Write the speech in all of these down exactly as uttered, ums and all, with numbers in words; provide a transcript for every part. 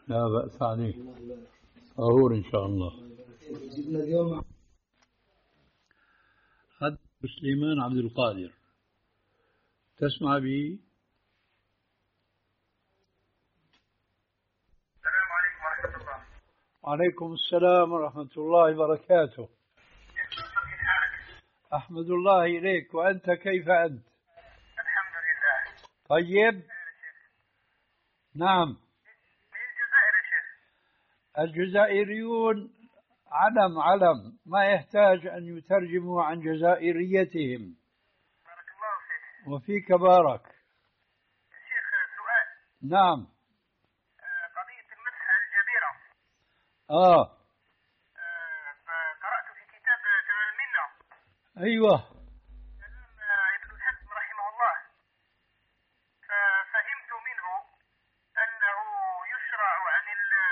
لا بأس عليه، طهور إن شاء الله. جبنا اليوم هذا سليمان عبد القادر، تسمع بي؟ السلام عليكم ورحمة الله. وعليكم السلام ورحمة الله وبركاته. أحمد الله إليك، وأنت كيف أنت؟ الحمد لله. طيب. نعم. من الجزائر يا شيخ. الجزائريون علم علم ما يحتاج أن يترجموا عن جزائريتهم. بارك الله فيك. وفيك بارك. شيخ سؤال. نعم. قضية المسح الجبيرة. آه. قرأت في كتاب تمام المنة. أيوة. كلام ابن الحزم رحمه الله، ففهمت منه أنه يشرع عن الذي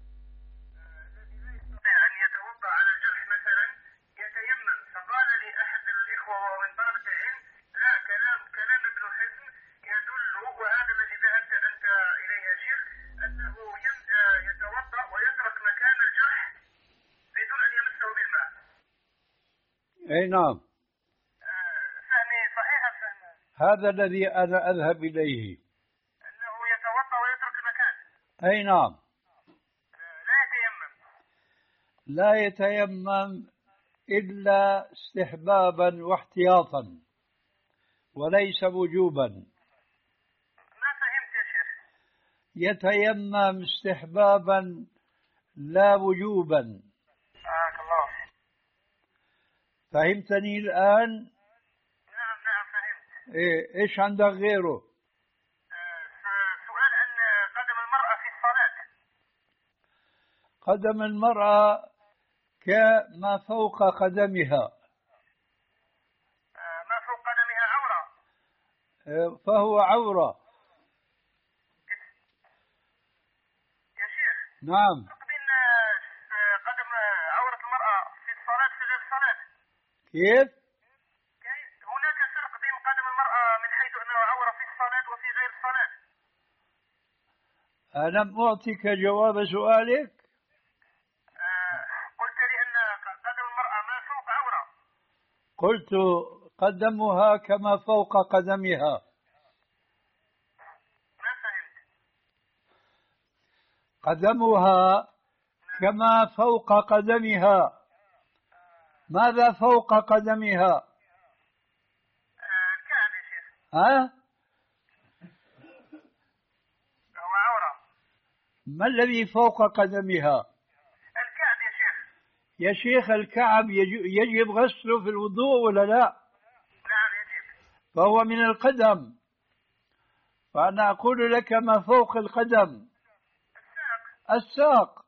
لا يستطيع أن يتوضأ على الجرح مثلا يتيمم. فقال لي أحد الإخوة ومن طلبة العلم: لا، كلام كلام ابن حزم يدل، وهذا الذي ذهبت أنت إليه يا شيخ، أنه يتوضأ ويترك مكان الجرح بدون أن يمسه بالماء. أي نعم. فهمي صحيح الفهم؟ هذا الذي أنا أذهب إليه، أنه يتوضأ ويترك المكان. أي نعم. لا يتيمم. لا يتيمم إلا استحبابا واحتياطا، وليس وجوبا. ما فهمت يا شيخ. يتيمم استحبابا لا وجوبا. بارك الله فيك. فهمتني الآن؟ نعم نعم فهمت. إيه إيش عندك غيره؟ آه، سؤال عن قدم المرأة في الصلاة. قدم المرأة كما فوق قدمها، آه، ما فوق قدمها عورة. إيه، فهو عورة. يا شيخ. نعم. فرق بين آه، قدم عورة المرأة في الصلاة في غير الصلاة. كيف؟ كيف؟ هناك فرق بين قدم المرأة من حيث أنه عورة في الصلاة وفي غير الصلاة. ألم أعطيك جواب سؤالك؟ آه، قلت لي أن قدم المرأة ما فوق عورة. قلت قدمها كما فوق قدمها. ما فهمت. قدمها كما فوق قدمها. ماذا فوق قدمها؟ آه، الكعب يا شيخ. ها؟ هو عورة. ما الذي فوق قدمها؟ الكعب يا شيخ. يا شيخ الكعب يجب غسله في الوضوء ولا لا؟ نعم يجب. فهو من القدم، فأنا أقول لك ما فوق القدم. الساق. الساق.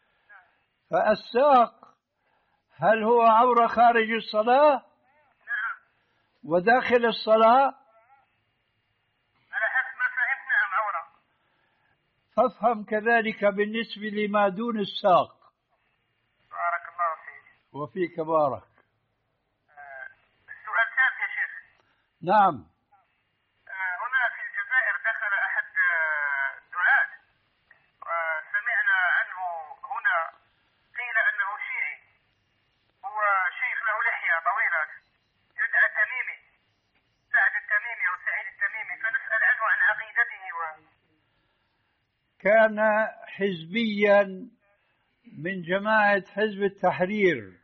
فالساق هل هو عورة خارج الصلاة؟ نعم. وداخل الصلاة؟ على حسب ما فهمت نعم عورة. فافهم كذلك بالنسبة لما دون الساق. بارك الله فيك. وفيك بارك. آه، السؤال الثالث يا شيخ. نعم. آه، هنا في الجزائر دخل أحد آه، الدعاة، وسمعنا عنه هنا، قيل أنه شيعي، هو شيخ له لحية طويلة يدعى التميمي، سعد التميمي أو سعيد التميمي، فنسأل عنه عن عقيدته و... كان حزبيا من جماعة حزب التحرير.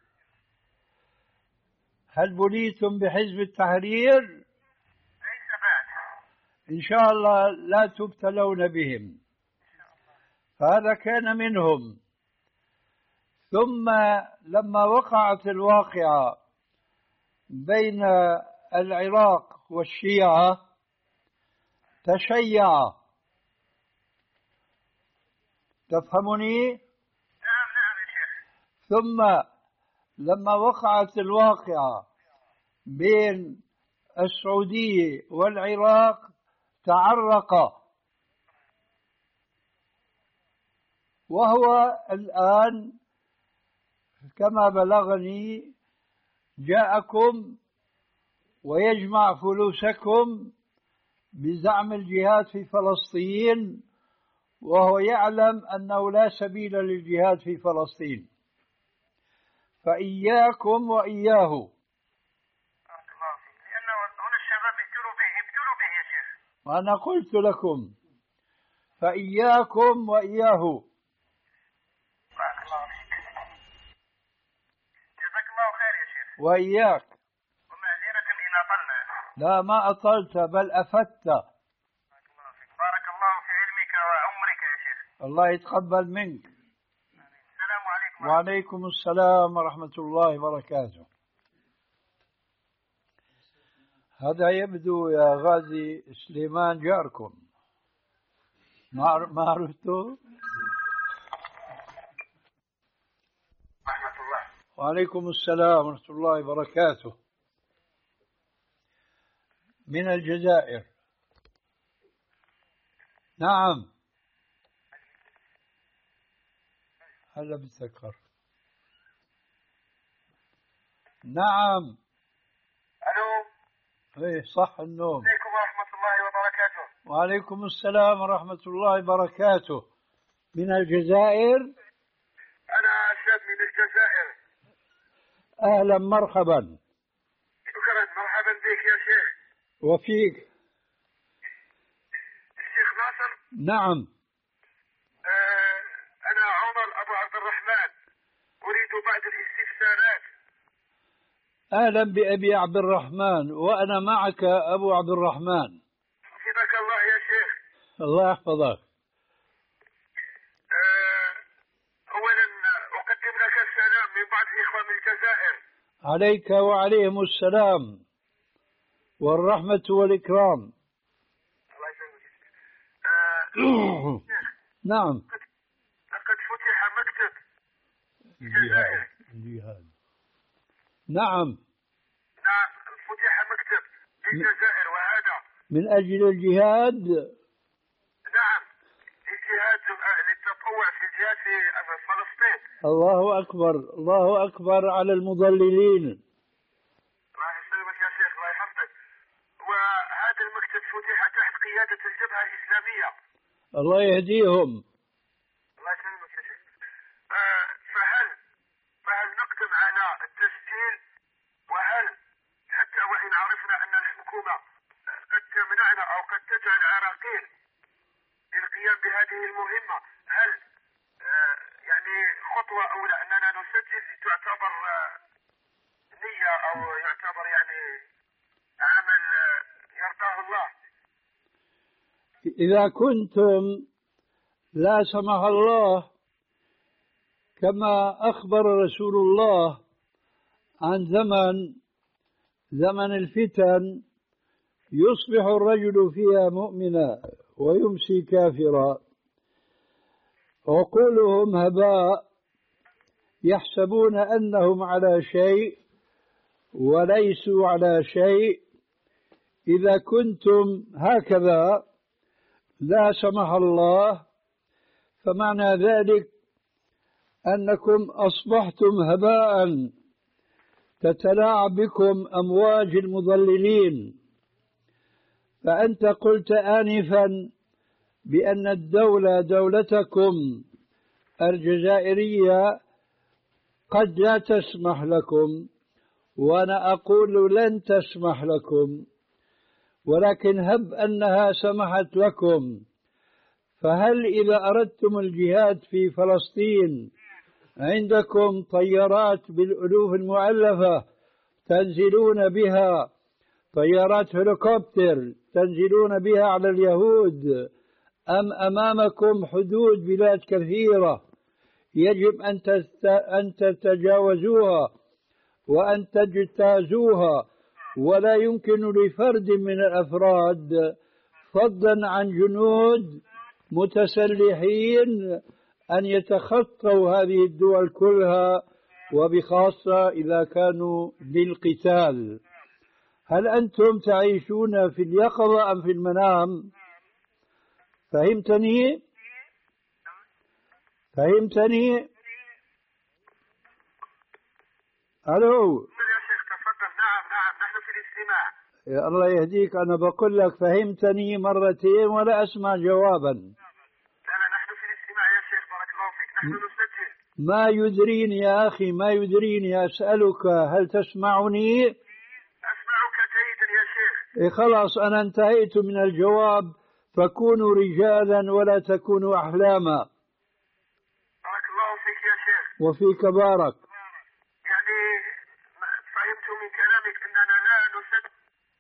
هل بليتم بحزب التحرير؟ ليس بعد. إن شاء الله لا تبتلون بهم. فهذا كان منهم. ثم لما وقعت الواقعة بين العراق والشيعة تشيع. تفهمني؟ نعم نعم يا شيخ. ثم لما وقعت الواقعة بين السعودية والعراق تعرق، وهو الآن كما بلغني جاءكم ويجمع فلوسكم بزعم الجهاد في فلسطين وهو يعلم أنه لا سبيل للجهاد في فلسطين، فإياكم وإياه. لأنه هنا الشباب ابتلوا به ابتلوا به يا شيخ. وأنا قلت لكم فإياكم وإياه. بارك الله فيك. جزاك الله خير يا شيخ. وإياك. ومعذرة إن أطلنا. لا ما أطلت بل أفدت. بارك الله فيك. بارك الله في علمك وعمرك يا شيخ. الله يتقبل منك. السلام عليكم. وعليكم السلام ورحمة الله وبركاته. هذا يبدو يا غازي سليمان جاركم، ما عرفته؟ رحمة الله. وعليكم السلام ورحمة الله وبركاته. من الجزائر. نعم هلا بتذكر. نعم. ألو. ايه صح النوم. عليكم ورحمة الله وبركاته. وعليكم السلام ورحمة الله وبركاته. من الجزائر. أنا شاب من الجزائر. أهلا مرحبا. شكرا مرحبا بك يا شيخ. وفيك. الشيخ ناصر. نعم. آه أنا عمر أبو عبد الرحمن، أريد بعض الاستفسارات. أهلا بأبي عبد الرحمن، وأنا معك أبو عبد الرحمن. حفظك الله يا شيخ. الله يحفظك. آه أولا أقدم لك السلام من بعض الإخوة من الجزائر. عليك وعليهم السلام والرحمة والإكرام. الله يسلمك. آه نعم. لقد فتح مكتب في الجزائر. الجهاد. نعم. نعم فتح مكتب في الجزائر، وهذا من أجل الجهاد. نعم الجهاد للتطوع في الجهاد في فلسطين. الله أكبر الله أكبر على المضللين. الله يسلمك يا شيخ الله يحفظك. وهذا المكتب فتح تحت قيادة الجبهة الإسلامية. الله يهديهم. الله يسلمك يا شيخ. آه فهل فهل نقدم على التسجيل، وهل حتى وإن عرفنا أن الحكومة قد تمنعنا أو قد تجعل عراقيل للقيام بهذه المهمة، هل آه يعني خطوة أولى أننا نسجل تعتبر آه نية أو يعتبر يعني عمل آه يرضاه الله؟ إذا كنتم لا سمح الله كما أخبر رسول الله عن زمن زمن الفتن يصبح الرجل فيها مؤمنا ويمسي كافرا، عقولهم هباء، يحسبون أنهم على شيء وليسوا على شيء. إذا كنتم هكذا لا سمح الله فمعنى ذلك أنكم أصبحتم هباء تتلاعب بكم أمواج المضللين. فأنت قلت آنفا بأن الدولة دولتكم الجزائرية قد لا تسمح لكم، وأنا أقول لن تسمح لكم، ولكن هب أنها سمحت لكم، فهل إذا أردتم الجهاد في فلسطين عندكم طيارات بالألوف المؤلفة تنزلون بها، طيارات هليكوبتر تنزلون بها على اليهود، أم أمامكم حدود بلاد كثيرة يجب أن تتجاوزوها وأن تجتازوها، ولا يمكن لفرد من الأفراد فضلا عن جنود متسلحين أن يتخطوا هذه الدول كلها، وبخاصة إذا كانوا للقتال؟ هل أنتم تعيشون في اليقظة أم في المنام؟ فهمتني؟ فهمتني؟ ألو يا شيخ تفضل. نعم نعم نحن في الاستماع. يا الله يهديك، أنا بقول لك فهمتني مرتين ولا أسمع جوابا. لا لا شيخ بارك الله فيك، نحن نسجل. ما يدريني يا أخي، ما يدريني، أسألك هل تسمعني؟ أسمعك جيدا يا شيخ. إيه خلاص أنا انتهيت من الجواب، فكونوا رجالا ولا تكونوا أحلاما. بارك الله فيك يا شيخ. وفيك بارك. يعني فهمت من كلامك أننا لا نسجل.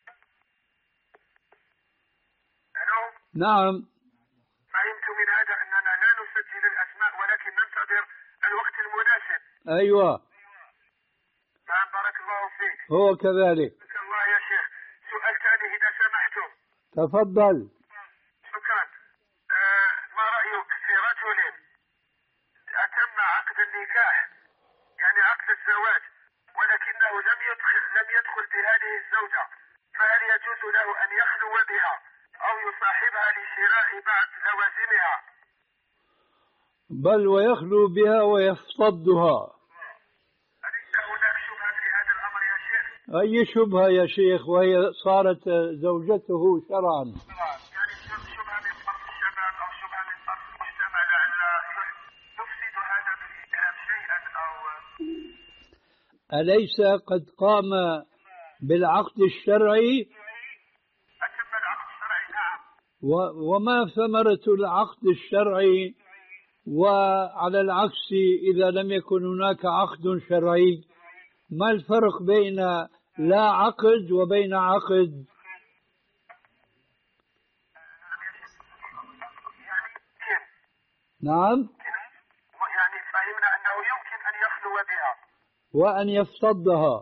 ألو؟ نعم. فهمت من هذا أننا لا نسجل الأسماء ولكن ننتظر الوقت المناسب. أيوة. نعم بارك الله فيك. هو كذلك. بارك الله يا شيخ. سؤال ثاني إذا سمحتم. تفضل. شكرا. آه ما رأيك في رجل أتم عقد النكاح يعني عقد الزواج ولكنه لم يدخل لم يدخل بهذه الزوجة، فهل يجوز له أن يخلو بها أو يصاحبها لشراء بعض لوازمها؟ بل ويخلو بها ويفتضها. أليس هناك شبهة في هذا الأمر يا شيخ؟ أي شبهة يا شيخ وهي صارت زوجته شرعا؟ يعني شبهة من طرف الشباب أو شبهة من طرف المجتمع لعل يفسد هذا بالإتهام شيئا أو. أليس قد قام بالعقد الشرعي؟ أتم العقد الشرعي نعم. وما ثمرة العقد الشرعي؟ وعلى العكس إذا لم يكن هناك عقد شرعي، ما الفرق بين لا عقد وبين عقد؟ نعم. يعني فهمنا أنه يمكن أن يخلو بها وأن يفتضها.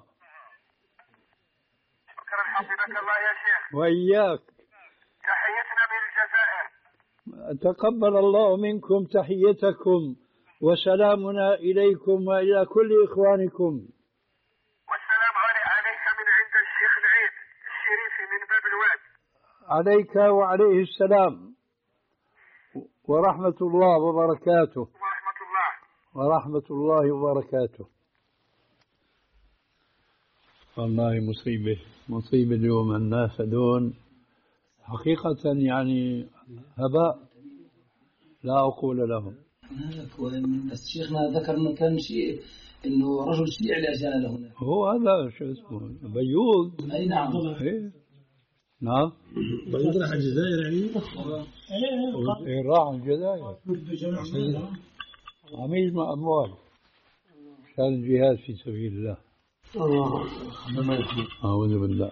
شكرا حفظك الله يا شيخ. وإياك. تحيتنا من الجزائر. تقبل الله منكم تحيتكم، وسلامنا إليكم وإلى كل إخوانكم. والسلام عليك من عند الشيخ العيد الشريفي من باب الواد. عليك وعليه السلام ورحمة الله وبركاته. ورحمة الله. ورحمة الله وبركاته. والله مصيبة مصيبة اليوم، الناس دون حقيقة يعني هباء لا أقول لهم. بس شيخنا ذكر انه كان شيء انه رجل شيعي اللي جاء له هنا. هو هذا شو اسمه بيوض. اي نعم. إيه؟ نعم. بيوض راح الجزائر يعني. إيه راح الجزائر. عم يجمع أموال عشان الجهاد في سبيل الله. أعوذ بالله.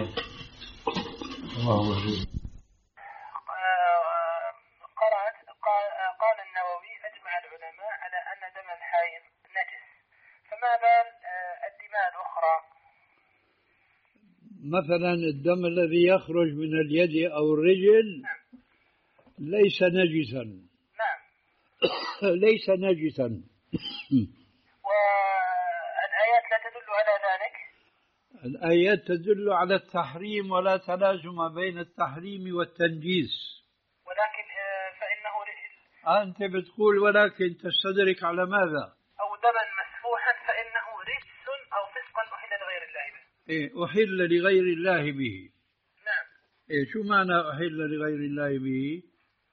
قرأت قال النووي أجمع العلماء على أن دم الحائض نجس، فما بال الدماء الأخرى؟ مثلا الدم الذي يخرج من اليد أو الرجل ليس نجسا. نعم. ليس نجسا. والآيات لا تدل على ذلك؟ الآيات تدل على التحريم ولا تلازم بين التحريم والتنجيس. ولكن فإنه أنت بتقول ولكن تستدرك على ماذا؟ أو دما مسفوحا فإنه رجس أو فسقا أحل لغير الله به. إيه أحل لغير الله به. نعم. إيه شو معنى أحل لغير الله به؟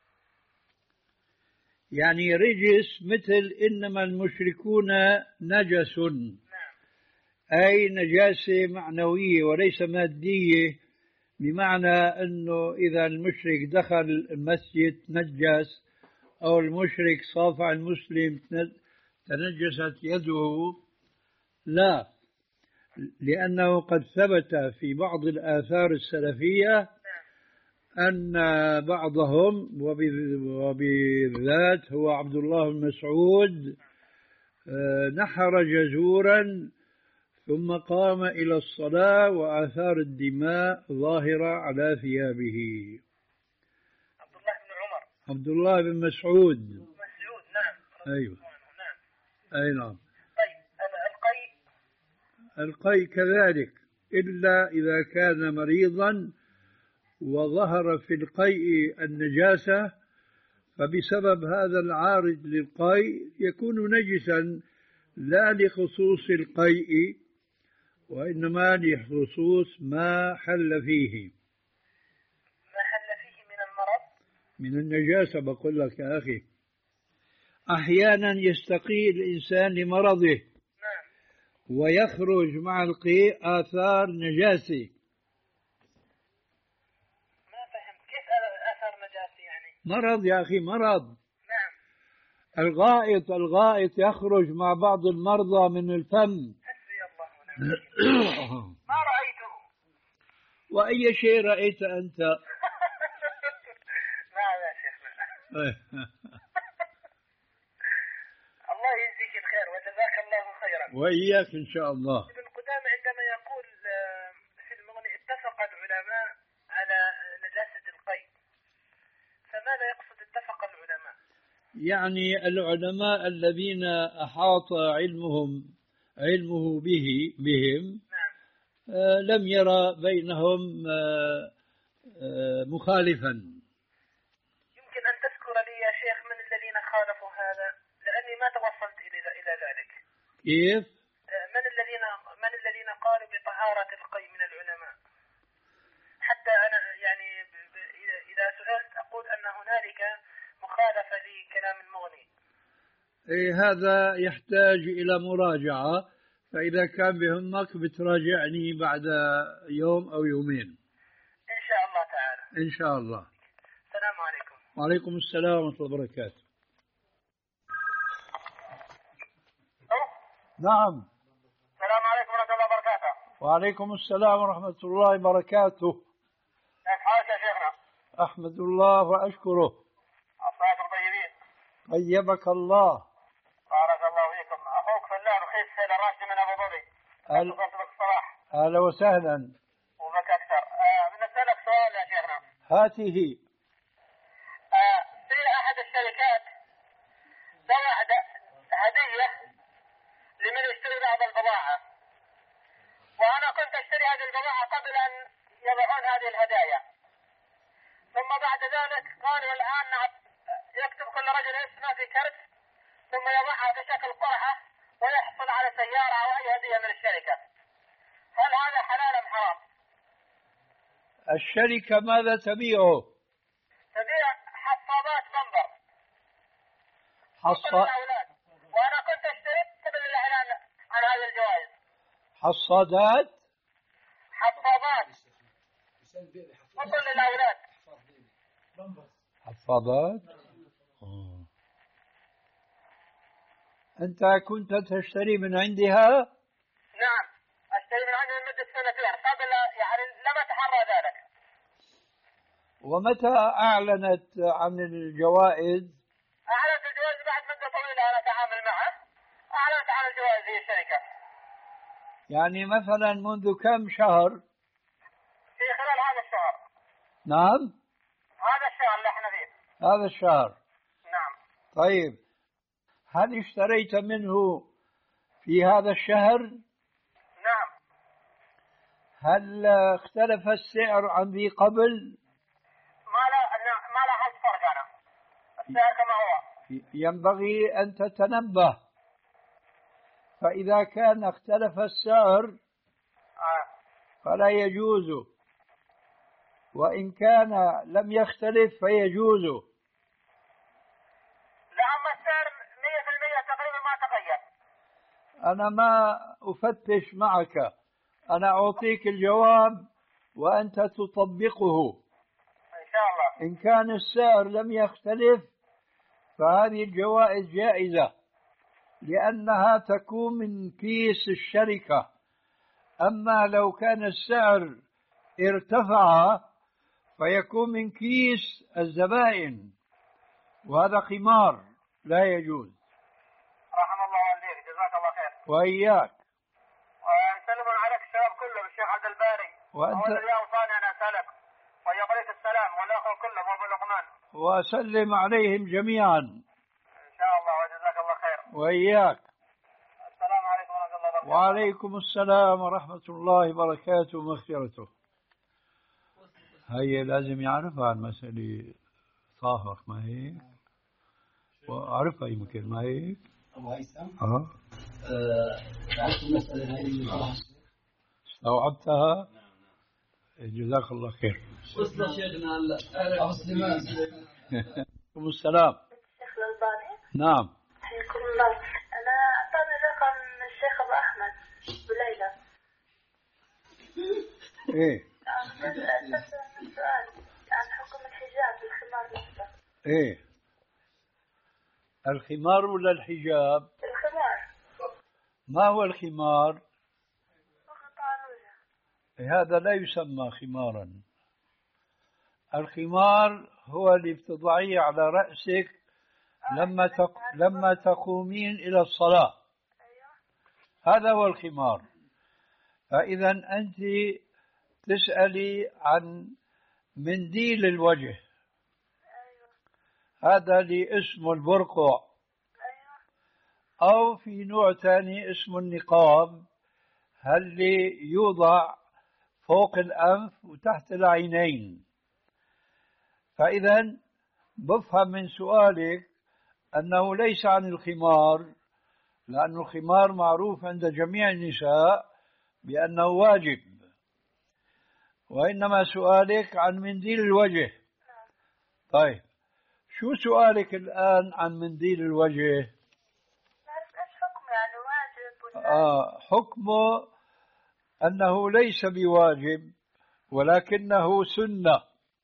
يعني رجس مثل إنما المشركون نجس. نعم. أي نجاسة معنوية وليس مادية، بمعنى أنه إذا المشرك دخل المسجد تنجس أو المشرك صافع المسلم تنجست يده، لا، لأنه قد ثبت في بعض الآثار السلفية أن بعضهم وبالذات هو عبد الله بن مسعود نحر جزورا ثم قام إلى الصلاة وآثار الدماء ظاهرة على ثيابه. عبد الله بن عمر. عبد الله بن مسعود. مسعود نعم. أيوة. نعم. أي نعم. طيب القي. القي كذلك، إلا إذا كان مريضا وظهر في القيء النجاسة، فبسبب هذا العارض للقيء يكون نجسا لا لخصوص القيء وإنما لخصوص ما حل فيه. ما حل فيه من المرض؟ من النجاسة بقول لك يا أخي. أحيانا يستقي الإنسان لمرضه نعم. ويخرج مع القيء آثار نجاسة. ما فهمت كيف آثار نجاسة يعني؟ مرض يا أخي، مرض. نعم. الغائط الغائط يخرج مع بعض المرضى من الفم. حسبي الله ونعم الوكيل. ما رأيته. وأي شيء رأيت أنت؟ نعم يا شيخنا. الله يجزيك الخير وجزاك الله خيرا. وإياك إن شاء الله. ابن قدامة عندما يقول في المغني اتفق العلماء على نجاسة القيء، فماذا يقصد اتفق العلماء؟ يعني العلماء الذين أحاط علمهم علمه به بهم. نعم. آه لم يرى بينهم آه آه مخالفا. يمكن أن تذكر لي يا شيخ من الذين خالفوا هذا، لأني ما توصلت إلى إلى ذلك. كيف؟ من الذين من الذين قالوا بطهارة القيء من العلماء؟ حتى أنا يعني إذا سئلت أقول أن هنالك مخالفة لكلام المغني. إيه هذا يحتاج إلى مراجعة، فإذا كان بهمك بتراجعني بعد يوم أو يومين إن شاء الله تعالى. إن شاء الله. السلام عليكم. وعليكم السلام ورحمة الله وبركاته. نعم. السلام عليكم ورحمة الله وبركاته. وعليكم السلام ورحمة الله وبركاته. كيف حالك يا شيخنا؟ أحمد الله وأشكره. عصاكم طيبين. طيبك الله. بارك الله فيكم. أخوك فلاح رخيص سيد الراشد من أبو ظبي. أهل... الصباح. أهلا وسهلا. وبك أكثر. آه بنسألك سؤال يا شيخنا. هاته. آه في أحد الشركات سوى هدية لمن يشتري بعض البضاعة، وأنا كنت أشتري هذه البضاعة قبل أن يضعون هذه الهدايا، ثم بعد ذلك قالوا الآن يكتب كل رجل اسمه في كرت ثم يضعها بشكل قرعة ويحصل على سيارة أو أي هدية من الشركة. هل هذا حلال أم حرام؟ الشركة ماذا تبيعه؟ تبيع حصادات بمبر حص... للأولاد، وأنا كنت أشتري قبل الإعلان عن هذه الجوائز. حصادات حصادات فضل للأولاد. حفاضات. آه. أنت كنت تشتري من عندها؟ نعم أشتري من عندها لمدة سنتين قبل، يعني لم أتحرى ذلك. ومتى أعلنت عن الجوائز؟ أعلنت الجوائز بعد مدة طويلة أنا أتعامل معه، أعلنت عن الجوائز هي الشركة. يعني مثلا منذ كم شهر؟ في خلال هذا الشهر. نعم هذا الشهر اللي احنا فيه. هذا الشهر. نعم. طيب هل اشتريت منه في هذا الشهر؟ نعم. هل اختلف السعر عن ذي قبل؟ ما لا ما لاحظت فرق أنا، السعر كما هو. ينبغي أن تتنبه، فإذا كان اختلف السعر آه. فلا يجوز، وإن كان لم يختلف فيجوز. لا أما السعر مية في المية تقريبا ما تغير. أنا ما أفتش معك، أنا أعطيك الجواب وأنت تطبقه. إن شاء الله. إن كان السعر لم يختلف فهذه الجوائز جائزة، لأنها تكون من كيس الشركة. أما لو كان السعر ارتفع فيكون من كيس الزبائن، وهذا قمار لا يجوز. رحم الله والديك، جزاك الله خير. وإياك. ويسلمون عليك الشباب كله بالشيخ عبد الباري. وأنت هو الذي أوصاني أن أسألك ويقريك السلام والأخوة كلهم وأبو لقمان. وسلم عليهم جميعا. إن شاء الله وجزاك الله خير. وإياك. السلام عليكم ورحمة الله وبركاته. وعليكم السلام ورحمة الله وبركاته ومغفرته. هي لازم يعرفها المسألة صافح، ما هيك؟ وأعرفها يمكن، ما هيك؟ أبو هيثم. أه. عرفت المسألة هذه خلاص. استوعبتها؟ جزاك الله خير. وصل شيخنا أبو سليمان. عليكم السلام. الشيخ الألباني. نعم. إيه السؤال عن حكم الحجاب بالخمار نفسه. إيه الخمار ولا الحجاب؟ الخمار. ما هو الخمار؟ غطاء الوجه. هذا لا يسمى خمارا. الخمار هو اللي بتضعيه على رأسك لما تق... لما تقومين إلى الصلاة. هذا هو الخمار. فإذا أنت تسألي عن منديل الوجه، هذا اللي اسمه البرقع، أو في نوع ثاني اسمه النقاب، اللي يوضع فوق الأنف وتحت العينين. فإذا بفهم من سؤالك أنه ليس عن الخمار، لأن الخمار معروف عند جميع النساء بأنه واجب، وإنما سؤالك عن منديل الوجه. طيب شو سؤالك الآن عن منديل الوجه؟ إيش حكمه يعني واجب ولا؟ آه حكمه أنه ليس بواجب ولكنه سنة،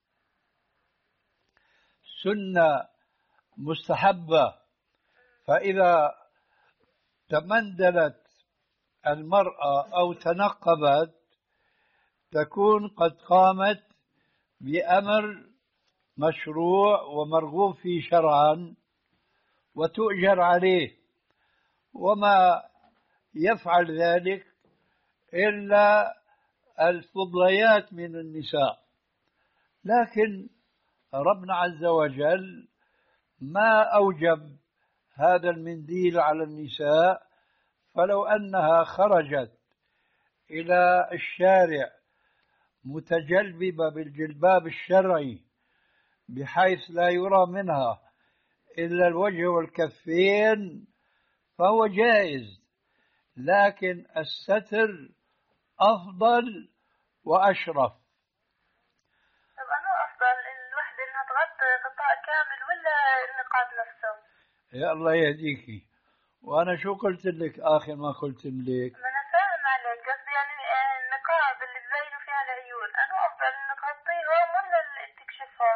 سنة مستحبة. فإذا تمندلت المرأة أو تنقبت تكون قد قامت بأمر مشروع ومرغوب فيه شرعا وتؤجر عليه، وما يفعل ذلك إلا الفضليات من النساء. لكن ربنا عز وجل ما أوجب هذا المنديل على النساء، فلو أنها خرجت إلى الشارع متجلببة بالجلباب الشرعي بحيث لا يرى منها إلا الوجه والكفين فهو جائز، لكن الستر أفضل وأشرف. طب أنا أفضل الوحدة إنها تغطي غطاء كامل ولا النقاب نفسه؟ يا الله يهديكي. وأنا شو قلت لك آخر ما قلت لك؟ ما أنا فاهم عليك، قصدي يعني النقاب اللي ببينوا فيها العيون، أنا أفضل إنك تغطيهم ولا اللي تكشفهم؟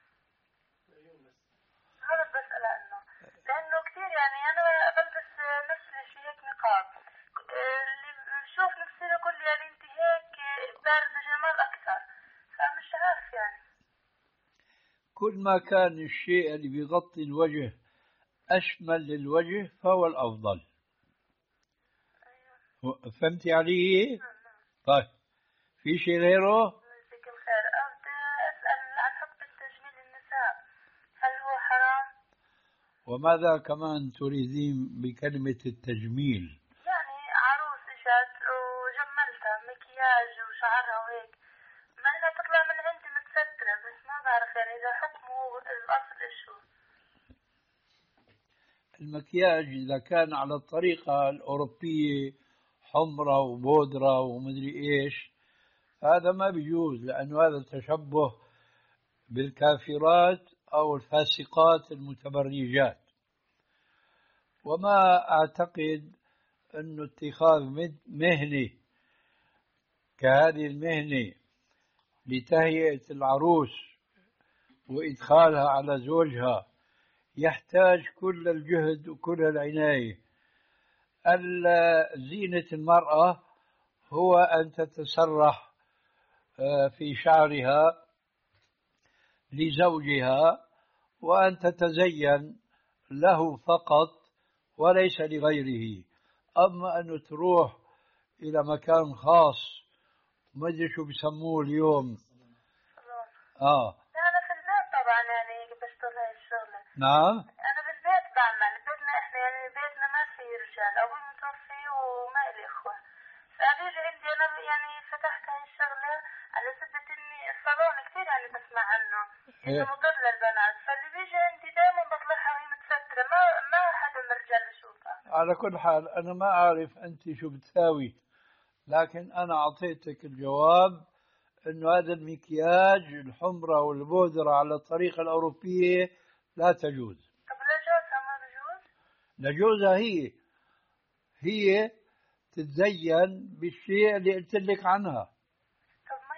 هذا بسأل عنه، لأنه كثير يعني أنا بلبس نفس الشيء هيك نقاب، اللي بشوف نفسي بقول يعني أنت هيك بارزة جمال أكثر، فمش عارف يعني. كل ما كان الشيء اللي بيغطي الوجه أشمل للوجه فهو الأفضل. أيوة. فهمتي علي؟ طيب في شيء غيره؟ مساك الخير. أبدأ أسأل عن حكم التجميل للنساء، هل هو حرام؟ وماذا كمان تريدين بكلمة التجميل؟ يعني عروس إجت وجملتها مكياج وشعرها وهيك، ما أنا تطلع من عندي متسترة، بس ما بعرف يعني إذا حكمه الأصل إيش هو. المكياج إذا كان على الطريقة الأوروبية حمرة وبودرة ومدري إيش هذا ما بيجوز، لأنه هذا تشبه بالكافرات أو الفاسقات المتبرجات. وما أعتقد أنه اتخاذ مهنة كهذه المهنة لتهيئة العروس وإدخالها على زوجها يحتاج كل الجهد وكل العناية. زينة المرأة هو أن تتسرح في شعرها لزوجها وأن تتزين له فقط وليس لغيره. أما أن تروح إلى مكان خاص ما أدري شو بسموه اليوم. آه أنا في البيت طبعا يعني بشتغل هاي الشغلة. نعم أنا بالبيت بعمل، بيتنا إحنا يعني بيتنا ما في رجال، أبوي متوفي وما إلي إخوة، فبيجي عندي أنا يعني فتحت هاي الشغلة على سبة إني الصالون كثير يعني بسمع عنه إنه مضر للبنات، فاللي بيجي عندي دائما بطلعها وهي متسترة، ما ما حدا من الرجال بشوفها. على كل حال أنا ما أعرف أنت شو بتساوي، لكن أنا أعطيتك الجواب إنه هذا المكياج الحمرة والبودرة على الطريقة الأوروبية لا تجوز. طب لجوزها ما بجوز؟ لجوزها هي هي تتزين بالشيء اللي قلت لك عنها. طب ما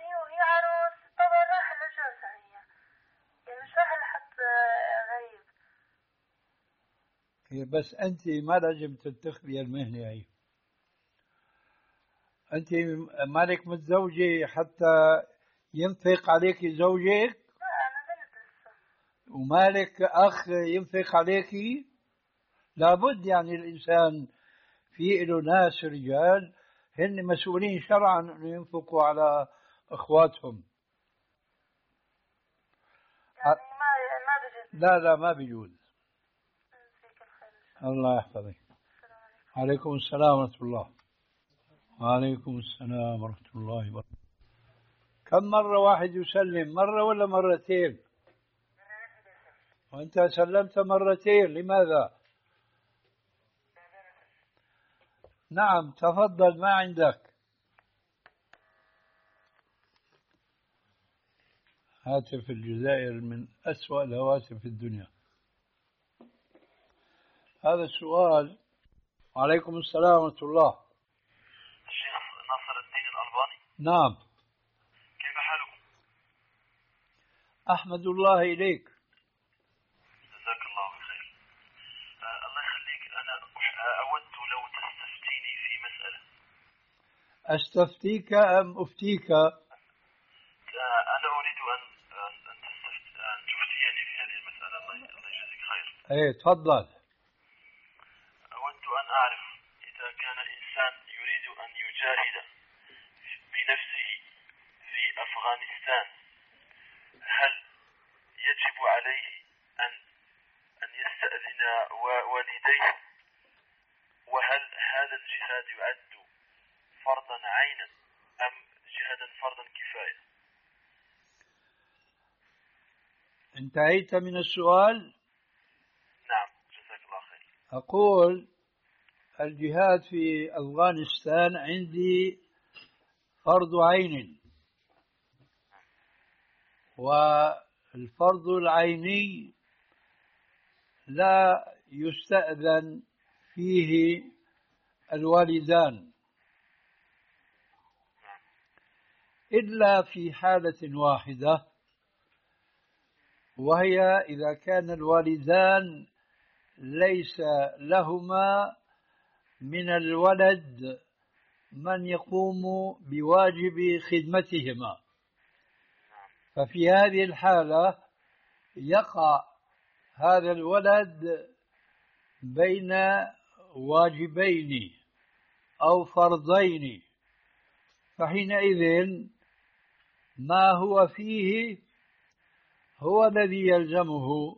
بس أنت ما لازم تتخذي المهنة هي. أنت مالك متزوجة حتى ينفق عليك زوجك؟ لا أنا بنت لسه. ومالك أخ ينفق عليك؟ لابد يعني الإنسان في له ناس رجال هن مسؤولين شرعا أن ينفقوا على إخواتهم. يعني ما ما بجوز. لا لا ما بيجوز. فيك الخير إن شاء الله. الله يحفظك. السلام عليكم. عليكم السلام ورحمة الله. وعليكم السلام ورحمة الله وبركاته. كم مرة واحد يسلم؟ مرة ولا مرتين؟ وأنت سلمت مرتين، لماذا؟ نعم تفضل، ما عندك؟ هاتف الجزائر من أسوأ الهواتف في الدنيا. هذا السؤال. وعليكم السلام ورحمة الله. الشيخ ناصر الدين الألباني. نعم. كيف حالكم؟ أحمد الله إليك. جزاك الله بخير. آه الله يخليك، أنا أود لو تستفتيني في مسألة. أستفتيك أم أفتيك؟ آه أنا أريد أن أن أن, تستفت... أن تفتيني في هذه المسألة. الله الله يجزيك خير. إيه تفضل. أود أن أعرف إذا كان إنسان يريد أن يجاهد بنفسه في أفغانستان، هل يجب عليه أن أن يستأذن والديه؟ وهل هذا الجهاد يعد فرضا عينا أم جهادا فرضا كفاية؟ انتهيت من السؤال؟ نعم جزاك الله خير. أقول الجهاد في أفغانستان عندي فرض عين، والفرض العيني لا يستأذن فيه الوالدان إلا في حالة واحدة، وهي إذا كان الوالدان ليس لهما من الولد من يقوم بواجب خدمتهما، ففي هذه الحالة يقع هذا الولد بين واجبين أو فرضين، فحينئذ ما هو فيه هو الذي يلزمه،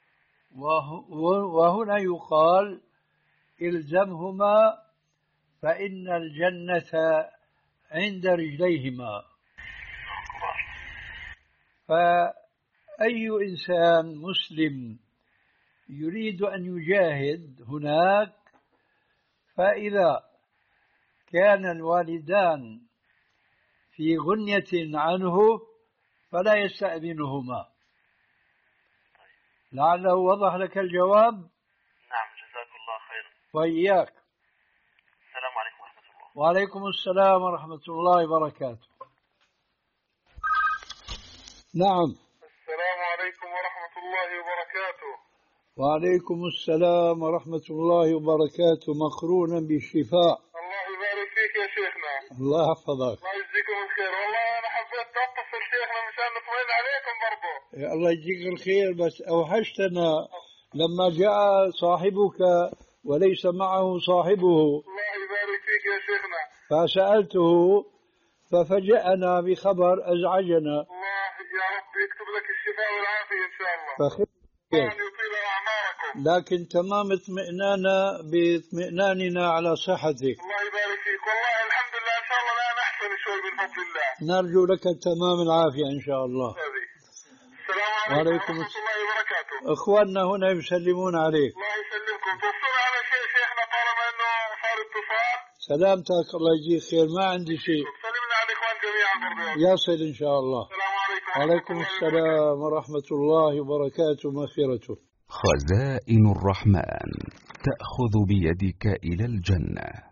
وهنا يقال إلزمهما فإن الجنة عند رجليهما. فأي إنسان مسلم يريد أن يجاهد هناك، فإذا كان الوالدان في غنية عنه فلا يستأذنهما. لعله وضح لك الجواب. نعم جزاك الله خيرا. وإياك. السلام عليكم ورحمة الله. وعليكم السلام ورحمة الله وبركاته. نعم. السلام عليكم ورحمة الله وبركاته. وعليكم السلام ورحمة الله وبركاته، مقرونا بالشفاء. الله يبارك فيك يا شيخنا. الله يحفظك. الله يجزيكم الخير. والله أنا حبيت أتصل شيخنا مشان نطمئن عليكم برضه. يا الله يجزيك الخير، بس أوحشتنا لما جاء صاحبك وليس معه صاحبه. الله يبارك فيك يا شيخنا. فسألته ففجأنا بخبر أزعجنا. الله يا رب يكتب لك الشفاء والعافية إن شاء الله. فخير. الله يطيل أعماركم. لكن تمام اطمئنانا باطمئناننا على صحتك. الله يبارك فيك. والله الحمد لله إن شاء الله الآن أحسن شوي من فضل الله. نرجو لك تمام العافية إن شاء الله. السلام عليكم ورحمة الله وبركاته. إخواننا هنا يسلمون عليك. الله يسلمكم. توصلوا على شيء شيخنا طالما إنه صار اتصال. سلامتك، الله يجزيك خير، ما عندي شيء. سلمنا على الإخوان جميعا برضو. يصل إن شاء الله. السلام عليكم. وعليكم السلام ورحمة الله وبركاته ومغفرته. خزائن الرحمن تأخذ بيدك إلى الجنة.